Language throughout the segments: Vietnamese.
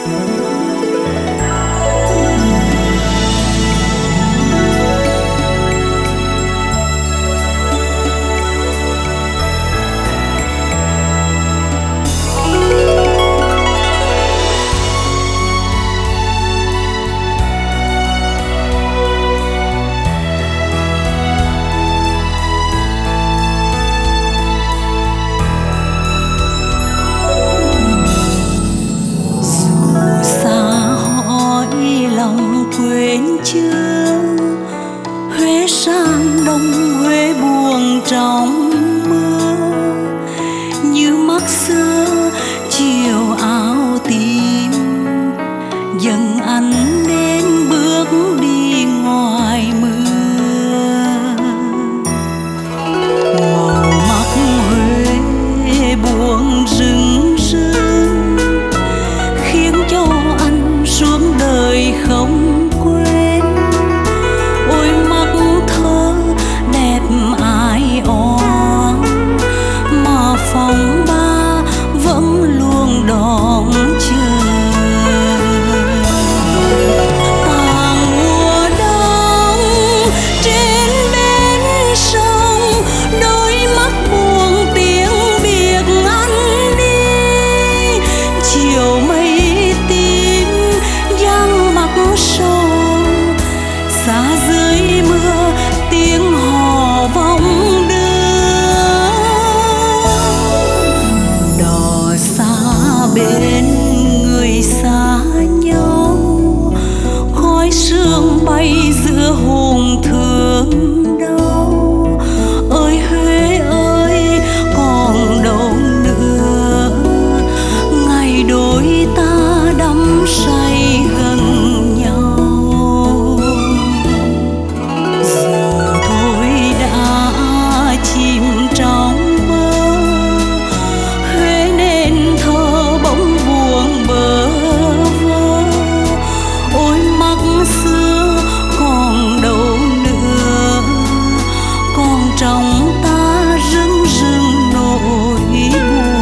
quên chưa Huế sang đông, Huế buồn trong mưa, như mắt xưa chiều áo tím dần anh đến bước đi ngoài mưa. Màu mắt Huế buồn rừng rưng khiến cho anh suốt đời không quên. Ôi mắt thơ đẹp ai oan mà phòng ba vẫn luôn đón chờ. Tàn mùa đông trên bến sông, đôi mắt buồn tiếng biệt anh đi. Chiều mây tím giăng mặt sâu, xa dưới mưa tiếng hò vọng đưa. Đò xa bên người xa nhau, khói sương bay giữa hồn thương đau. Ơi Huế ơi còn đâu nữa, ngày đôi ta đắm say gần nhau. Giờ thôi đã chìm trong mơ, Huế nên thơ bỗng buồn bơ vơ. Ôi mắt xưa còn đâu nữa, còn trong ta rưng rưng nỗi buồn.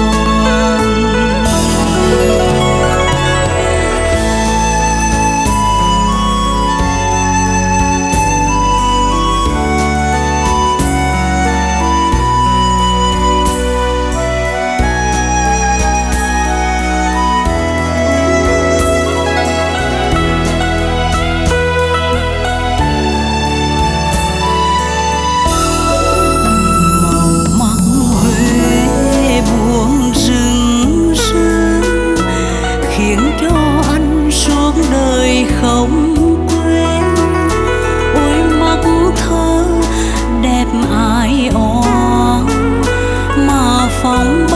Khiến cho anh suốt đời không quên. Ôi mắt thơ đẹp ai oan mà phòng